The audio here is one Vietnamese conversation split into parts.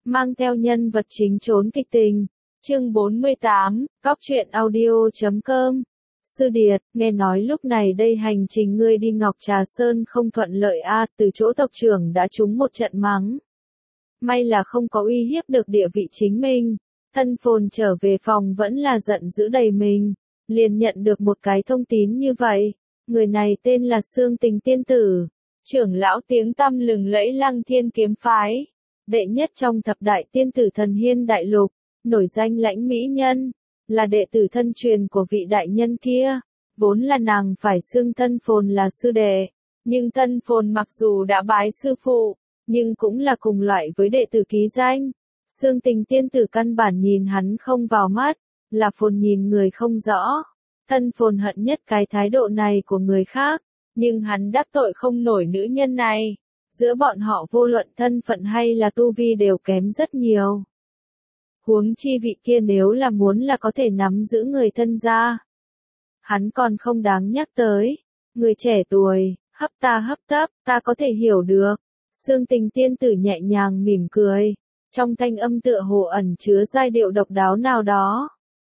mang theo nhân vật chính trốn kịch tình. Chương 48, Cóc truyện audio.com. Sư Điệt, nghe nói lúc này đây hành trình ngươi đi Ngọc Trà Sơn không thuận lợi từ chỗ tộc trưởng đã trúng một trận mắng. May là không có uy hiếp được địa vị chính mình. Thân phồn trở về phòng vẫn là giận dữ đầy mình, liền nhận được một cái thông tín như vậy. Người này tên là Xương Tình Tiên Tử, trưởng lão tiếng tăm lừng lẫy Lăng Thiên kiếm phái, đệ nhất trong thập đại tiên tử thần hiên đại lục, nổi danh lãnh mỹ nhân, là đệ tử thân truyền của vị đại nhân kia. Vốn là nàng phải xưng thân phồn là sư đệ, nhưng thân phồn mặc dù đã bái sư phụ, nhưng cũng là cùng loại với đệ tử ký danh. Xương Tình Tiên Tử căn bản nhìn hắn không vào mắt, là phồn nhìn người không rõ. Thân phồn hận nhất cái thái độ này của người khác, nhưng hắn đắc tội không nổi nữ nhân này. Giữa bọn họ vô luận thân phận hay là tu vi đều kém rất nhiều. Huống chi vị kia nếu là muốn là có thể nắm giữ người thân ra. Hắn còn không đáng nhắc tới. Người trẻ tuổi, hấp tấp, ta có thể hiểu được. Xương Tình Tiên Tử nhẹ nhàng mỉm cười. Trong thanh âm tựa hồ ẩn chứa giai điệu độc đáo nào đó,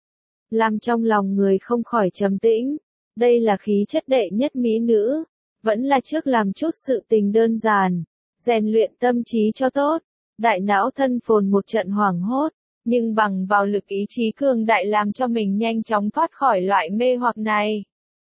làm trong lòng người không khỏi trầm tĩnh. Đây là khí chất đệ nhất mỹ nữ, vẫn là trước làm chút sự tình đơn giản, rèn luyện tâm trí cho tốt. Đại não thân phồn một trận hoảng hốt, nhưng bằng vào lực ý chí cường đại làm cho mình nhanh chóng thoát khỏi loại mê hoặc này.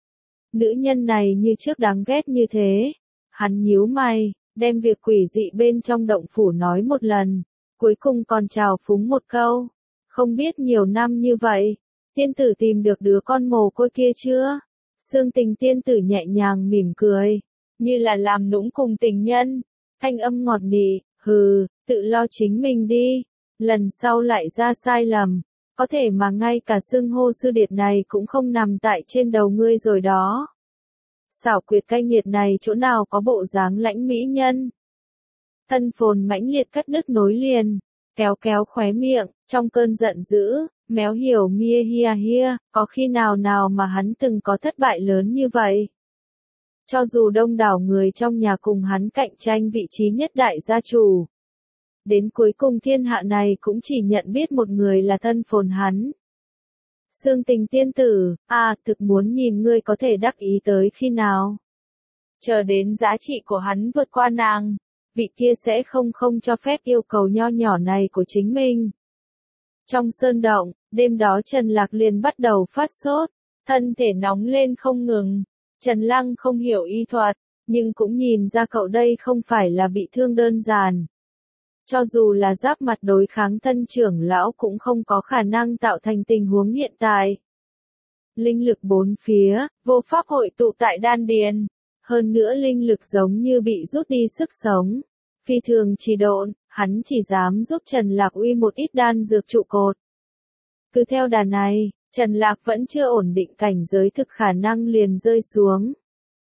Nữ nhân này như trước đáng ghét như thế. Hắn nhíu mày, đem việc quỷ dị bên trong động phủ nói một lần. Cuối cùng còn chào phúng một câu. Không biết nhiều năm như vậy, tiên tử tìm được đứa con mồ côi kia chưa? Xương Tình Tiên Tử nhẹ nhàng mỉm cười, như là làm nũng cùng tình nhân. Thanh âm ngọt nị, tự lo chính mình đi. Lần sau lại ra sai lầm, có thể mà ngay cả xưng hô sư điệt này cũng không nằm tại trên đầu ngươi rồi đó. Xảo quyệt cay nghiệt này chỗ nào có bộ dáng lãnh mỹ nhân. Thân phồn mãnh liệt cắt đứt nối liền, kéo khóe miệng, trong cơn giận dữ, méo hiểu mia hia, có khi nào mà hắn từng có thất bại lớn như vậy. Cho dù đông đảo người trong nhà cùng hắn cạnh tranh vị trí nhất đại gia chủ, đến cuối cùng thiên hạ này cũng chỉ nhận biết một người là thân phồn hắn. Xương Tình Tiên Tử, thực muốn nhìn ngươi có thể đắc ý tới khi nào. Chờ đến giá trị của hắn vượt qua nàng, vị kia sẽ không cho phép yêu cầu nho nhỏ này của chính mình. Trong sơn động, đêm đó Trần Lạc liền bắt đầu phát sốt, thân thể nóng lên không ngừng. Trần Lăng không hiểu y thuật, nhưng cũng nhìn ra cậu đây không phải là bị thương đơn giản. Cho dù là giáp mặt đối kháng thân trưởng lão cũng không có khả năng tạo thành tình huống hiện tại. Linh lực bốn phía, vô pháp hội tụ tại đan điền. Hơn nữa linh lực giống như bị rút đi sức sống. Phi thường trì độn, hắn chỉ dám giúp Trần Lạc uy một ít đan dược trụ cột. Cứ theo đà này, Trần Lạc vẫn chưa ổn định cảnh giới thực khả năng liền rơi xuống.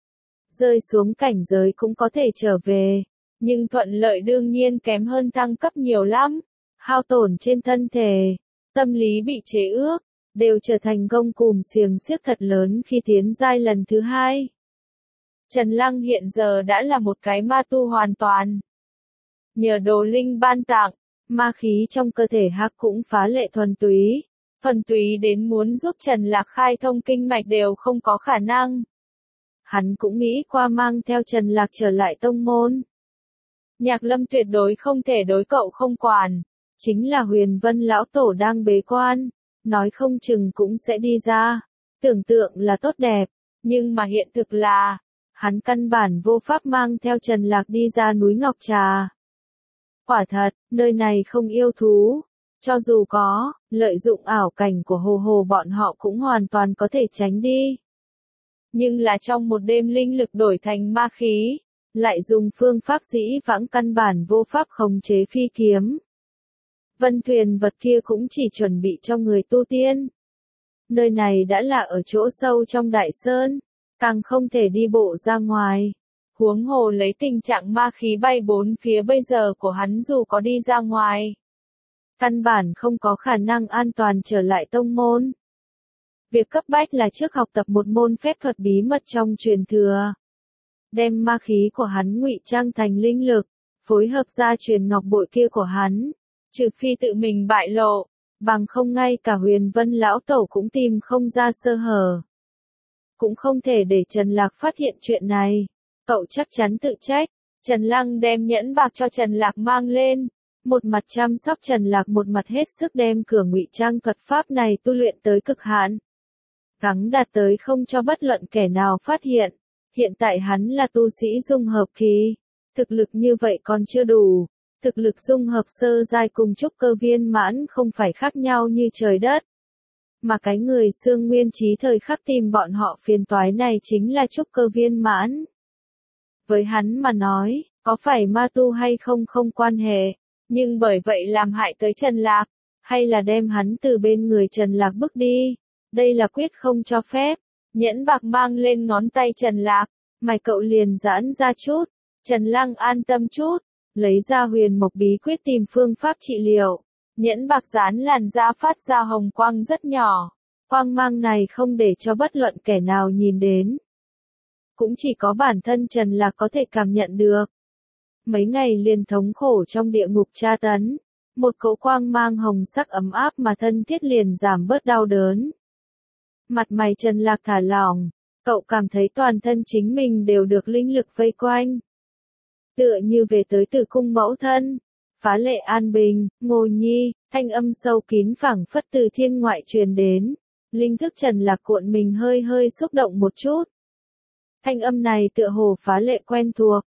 Rơi xuống cảnh giới cũng có thể trở về, nhưng thuận lợi đương nhiên kém hơn thăng cấp nhiều lắm. Hao tổn trên thân thể, tâm lý bị chế ước, đều trở thành gông cùm xiềng xiếc thật lớn khi tiến giai lần thứ hai. Trần Lăng hiện giờ đã là một cái ma tu hoàn toàn. Nhờ đồ linh ban tặng, ma khí trong cơ thể hắn cũng phá lệ thuần túy đến muốn giúp Trần Lạc khai thông kinh mạch đều không có khả năng. Hắn cũng nghĩ qua mang theo Trần Lạc trở lại tông môn. Nhạc Lâm tuyệt đối không thể đối cậu không quản, chính là Huyền Vân lão tổ đang bế quan, nói không chừng cũng sẽ đi ra. Tưởng tượng là tốt đẹp, nhưng mà hiện thực là, hắn căn bản vô pháp mang theo Trần Lạc đi ra núi Ngọc Trà. Quả thật, nơi này không yêu thú. Cho dù có, lợi dụng ảo cảnh của hồ bọn họ cũng hoàn toàn có thể tránh đi. Nhưng là trong một đêm linh lực đổi thành ma khí, lại dùng phương pháp dĩ vãng căn bản vô pháp khống chế phi kiếm. Vân thuyền vật kia cũng chỉ chuẩn bị cho người tu tiên. Nơi này đã là ở chỗ sâu trong đại sơn, càng không thể đi bộ ra ngoài. Huống hồ lấy tình trạng ma khí bay bốn phía bây giờ của hắn dù có đi ra ngoài, căn bản không có khả năng an toàn trở lại tông môn. Việc cấp bách là trước học tập một môn phép thuật bí mật trong truyền thừa. Đem ma khí của hắn ngụy trang thành linh lực, phối hợp ra truyền ngọc bội kia của hắn. trừ phi tự mình bại lộ, bằng không ngay cả Huyền Vân lão tổ cũng tìm không ra sơ hở. Cũng không thể để Trần Lạc phát hiện chuyện này. Cậu chắc chắn tự trách. Trần Lăng đem nhẫn bạc cho Trần Lạc mang lên. Một mặt chăm sóc Trần Lạc, một mặt hết sức đem cửa ngụy trang thuật pháp này tu luyện tới cực hạn. Gắng đạt tới không cho bất luận kẻ nào phát hiện. Hiện tại hắn là tu sĩ dung hợp kỳ. Thực lực như vậy còn chưa đủ. Thực lực dung hợp sơ giai cùng trúc cơ viên mãn không phải khác nhau như trời đất. Mà cái người xương nguyên trí thời khắc tìm bọn họ phiền toái này chính là trúc cơ viên mãn. Với hắn mà nói, có phải ma tu hay không không quan hệ, nhưng bởi vậy làm hại tới Trần Lạc, hay là đem hắn từ bên người Trần Lạc bước đi, đây là quyết không cho phép. Nhẫn bạc mang lên ngón tay Trần Lạc, mày cậu liền giãn ra chút, Trần Lăng an tâm chút, lấy ra huyền mộc bí quyết tìm phương pháp trị liệu. Nhẫn bạc dán làn da phát ra hồng quang rất nhỏ. Quang mang này không để cho bất luận kẻ nào nhìn đến. Cũng chỉ có bản thân Trần Lạc có thể cảm nhận được. Mấy ngày liền thống khổ trong địa ngục tra tấn. Một cỗ quang mang hồng sắc ấm áp mà thân thiết liền giảm bớt đau đớn. Mặt mày Trần Lạc thả lỏng. Cậu cảm thấy toàn thân chính mình đều được linh lực vây quanh. Tựa như về tới tử cung mẫu thân. Phá lệ an bình, Ngô Nhi, thanh âm sâu kín phảng phất từ thiên ngoại truyền đến. Linh thức Trần Lạc cuộn mình hơi hơi xúc động một chút. Thanh âm này tựa hồ phá lệ quen thuộc.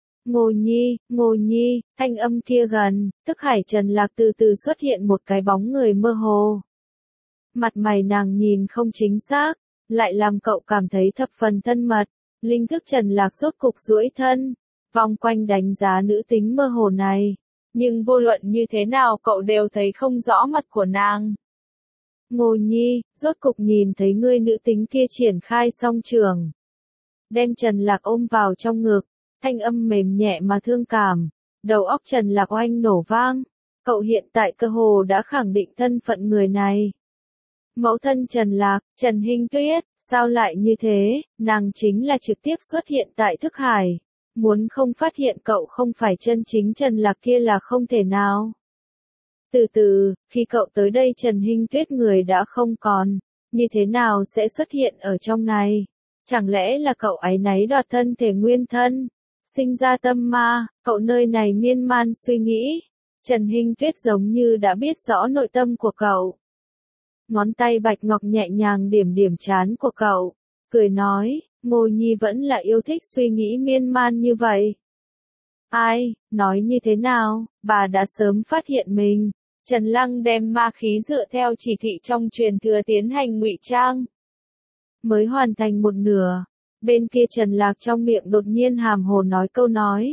Ngô Nhi, thanh âm kia gần, tức hải Trần Lạc từ từ xuất hiện một cái bóng người mơ hồ. Mặt mày nàng nhìn không chính xác, lại làm cậu cảm thấy thập phần thân mật. Linh thức Trần Lạc rốt cục duỗi thân, vòng quanh đánh giá nữ tính mơ hồ này. Nhưng vô luận như thế nào cậu đều thấy không rõ mặt của nàng. Ngô Nhi, rốt cục nhìn thấy ngươi nữ tính kia triển khai song trường. Đem Trần Lạc ôm vào trong ngực, thanh âm mềm nhẹ mà thương cảm. Đầu óc Trần Lạc oanh nổ vang. Cậu hiện tại cơ hồ đã khẳng định thân phận người này. Mẫu thân Trần Lạc, Trần Hinh Tuyết, sao lại như thế, nàng chính là trực tiếp xuất hiện tại thức hải. Muốn không phát hiện cậu không phải chân chính Trần Lạc kia là không thể nào. Từ từ, khi cậu tới đây Trần Hinh Tuyết người đã không còn, như thế nào sẽ xuất hiện ở trong này? Chẳng lẽ là cậu áy náy đoạt thân thể nguyên thân? Sinh ra tâm ma, cậu nơi này miên man suy nghĩ. Trần Hinh Tuyết giống như đã biết rõ nội tâm của cậu. Ngón tay bạch ngọc nhẹ nhàng điểm điểm trán của cậu, cười nói, Ngô Nhi vẫn là yêu thích suy nghĩ miên man như vậy. Ai, nói như thế nào, bà đã sớm phát hiện mình. Trần Lăng đem ma khí dựa theo chỉ thị trong truyền thừa tiến hành ngụy trang. Mới hoàn thành một nửa, bên kia Trần Lạc trong miệng đột nhiên hàm hồ nói câu nói.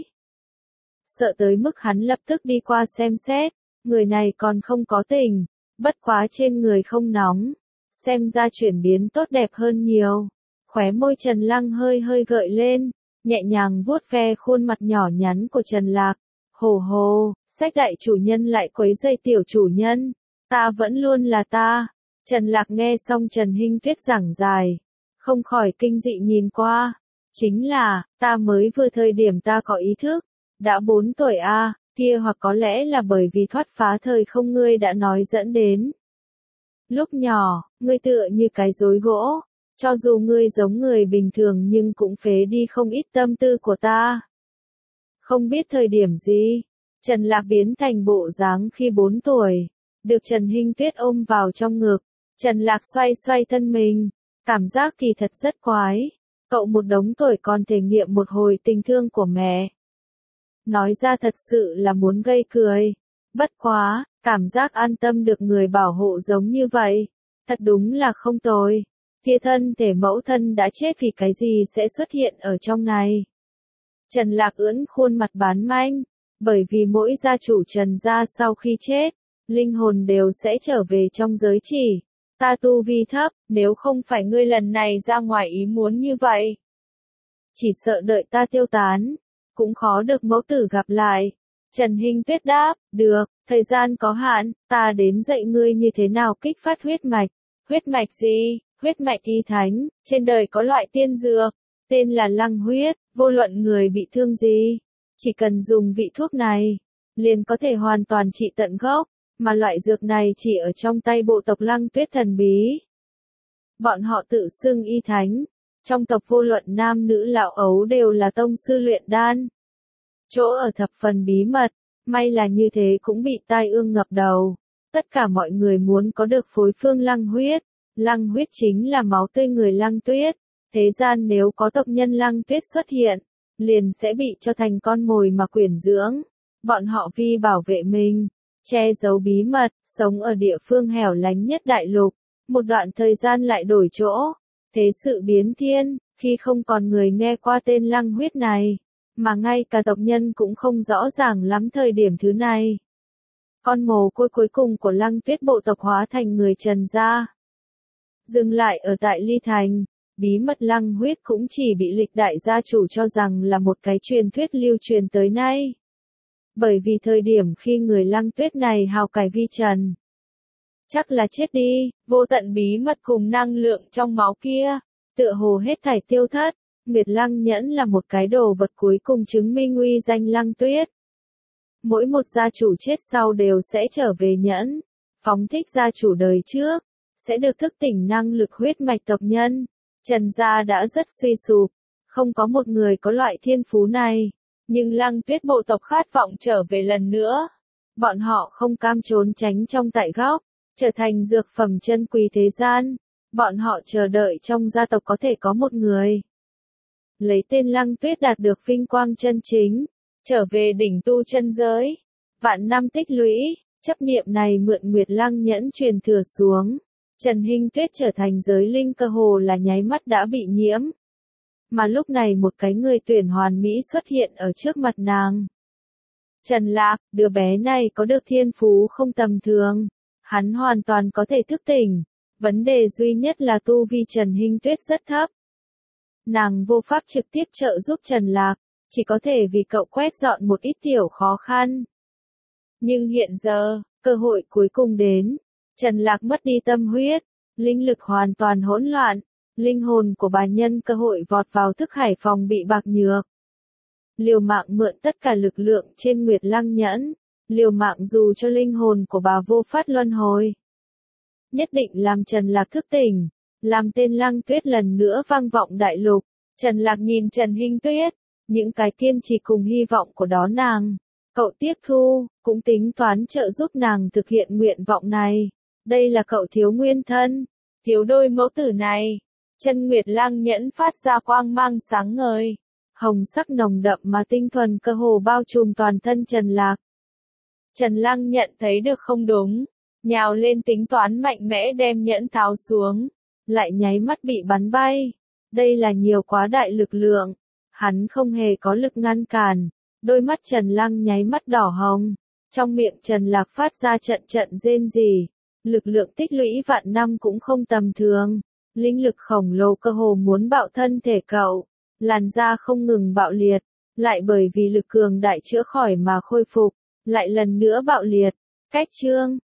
Sợ tới mức hắn lập tức đi qua xem xét, người này còn không có tình, bất quá trên người không nóng, xem ra chuyển biến tốt đẹp hơn nhiều. Khóe môi Trần Lăng hơi hơi gợi lên, nhẹ nhàng vuốt ve khuôn mặt nhỏ nhắn của Trần Lạc. Hồ hồ, sách đại chủ nhân lại quấy rầy tiểu chủ nhân, ta vẫn luôn là ta. Trần Lạc nghe xong Trần Hinh Tuyết giảng giải, không khỏi kinh dị nhìn qua. Chính là, ta mới vừa thời điểm ta có ý thức, đã 4 tuổi a, kia hoặc có lẽ là bởi vì thoát phá thời không ngươi đã nói dẫn đến. Lúc nhỏ, ngươi tựa như cái rối gỗ, cho dù ngươi giống người bình thường nhưng cũng phế đi không ít tâm tư của ta. Không biết thời điểm gì, Trần Lạc biến thành bộ dáng khi 4 tuổi, được Trần Hinh Tuyết ôm vào trong ngực. Trần Lạc xoay xoay thân mình, cảm giác kỳ thật rất quái. Cậu một đống tuổi còn thể nghiệm một hồi tình thương của mẹ. Nói ra thật sự là muốn gây cười. Bất quá, cảm giác an tâm được người bảo hộ giống như vậy, thật đúng là không tồi. Kia thân thể mẫu thân đã chết vì cái gì sẽ xuất hiện ở trong này. Trần Lạc ưỡn khuôn mặt bán manh, bởi vì mỗi gia chủ Trần gia sau khi chết, linh hồn đều sẽ trở về trong giới chỉ. Ta tu vi thấp, nếu không phải ngươi lần này ra ngoài ý muốn như vậy, chỉ sợ đợi ta tiêu tán, cũng khó được mẫu tử gặp lại. Trần Hinh Tuyết đáp, được, thời gian có hạn, ta đến dạy ngươi như thế nào kích phát huyết mạch. Huyết mạch gì? Huyết mạch y thánh, trên đời có loại tiên dược, tên là lăng huyết, vô luận người bị thương gì, chỉ cần dùng vị thuốc này, liền có thể hoàn toàn trị tận gốc. Mà loại dược này chỉ ở trong tay bộ tộc Lăng Tuyết thần bí. Bọn họ tự xưng y thánh. Trong tộc vô luận nam nữ lão ấu đều là tông sư luyện đan. Chỗ ở thập phần bí mật, may là như thế cũng bị tai ương ngập đầu. Tất cả mọi người muốn có được phối phương lăng huyết. Lăng huyết chính là máu tươi người Lăng Tuyết. Thế gian nếu có tộc nhân Lăng Tuyết xuất hiện, liền sẽ bị cho thành con mồi mà quyển dưỡng. Bọn họ vì bảo vệ mình, che giấu bí mật, sống ở địa phương hẻo lánh nhất đại lục. Một đoạn thời gian lại đổi chỗ. Thế sự biến thiên, khi không còn người nghe qua tên Lăng huyết này, mà ngay cả tộc nhân cũng không rõ ràng lắm thời điểm thứ này. Con mồ côi cuối cùng của Lăng Tuyết bộ tộc hóa thành người Trần gia. Dừng lại ở tại Ly Thành, bí mật Lăng huyết cũng chỉ bị lịch đại gia chủ cho rằng là một cái truyền thuyết lưu truyền tới nay. Bởi vì thời điểm khi người Lăng Tuyết này hào cải vi trần, chắc là chết đi, vô tận bí mật cùng năng lượng trong máu kia, tựa hồ hết thảy tiêu thất. Nguyệt Lăng Nhẫn là một cái đồ vật cuối cùng chứng minh uy danh Lăng Tuyết. Mỗi một gia chủ chết sau đều sẽ trở về nhẫn, phóng thích gia chủ đời trước, sẽ được thức tỉnh năng lực huyết mạch tộc nhân. Trần gia đã rất suy sụp, không có một người có loại thiên phú này, nhưng Lăng Tuyết bộ tộc khát vọng trở về lần nữa. Bọn họ không cam trốn tránh trong tại góc, trở thành dược phẩm chân quý thế gian. Bọn họ chờ đợi trong gia tộc có thể có một người lấy tên Lăng Tuyết đạt được vinh quang chân chính, trở về đỉnh tu chân giới. Vạn năm tích lũy, chấp niệm này mượn Nguyệt Lăng Nhẫn truyền thừa xuống. Trần Hinh Tuyết trở thành giới linh cơ hồ là nháy mắt đã bị nhiễm. Mà lúc này một cái người tuyển hoàn mỹ xuất hiện ở trước mặt nàng. Trần Lạc, đứa bé này có được thiên phú không tầm thường. Hắn hoàn toàn có thể thức tỉnh. Vấn đề duy nhất là tu vi Trần Hinh Tuyết rất thấp. Nàng vô pháp trực tiếp trợ giúp Trần Lạc, chỉ có thể vì cậu quét dọn một ít tiểu khó khăn. Nhưng hiện giờ, cơ hội cuối cùng đến. Trần Lạc mất đi tâm huyết, linh lực hoàn toàn hỗn loạn, linh hồn của bà nhân cơ hội vọt vào thức hải phòng bị bạc nhược. Liều mạng mượn tất cả lực lượng trên Nguyệt Lăng Nhẫn, liều mạng dù cho linh hồn của bà vô pháp luân hồi. Nhất định làm Trần Lạc thức tỉnh, làm tên Lăng Tuyết lần nữa vang vọng đại lục. Trần Lạc nhìn Trần Hinh Tuyết, những cái kiên trì cùng hy vọng của đó nàng. Cậu tiếp thu, cũng tính toán trợ giúp nàng thực hiện nguyện vọng này. Đây là cậu thiếu nguyên thân, thiếu đôi mẫu tử này. Chân Nguyệt Lăng Nhẫn phát ra quang mang sáng ngời. Hồng sắc nồng đậm mà tinh thuần cơ hồ bao trùm toàn thân Trần Lạc. Trần Lăng nhận thấy được không đúng, nhào lên tính toán mạnh mẽ đem nhẫn tháo xuống, lại nháy mắt bị bắn bay. Đây là nhiều quá đại lực lượng, hắn không hề có lực ngăn cản. Đôi mắt Trần Lăng nháy mắt đỏ hồng, trong miệng Trần Lạc phát ra trận trận rên rỉ. Lực lượng tích lũy vạn năm cũng không tầm thường, linh lực khổng lồ cơ hồ muốn bạo thân thể cậu, làn da không ngừng bạo liệt, lại bởi vì lực cường đại chữa khỏi mà khôi phục, lại lần nữa bạo liệt. Cách chương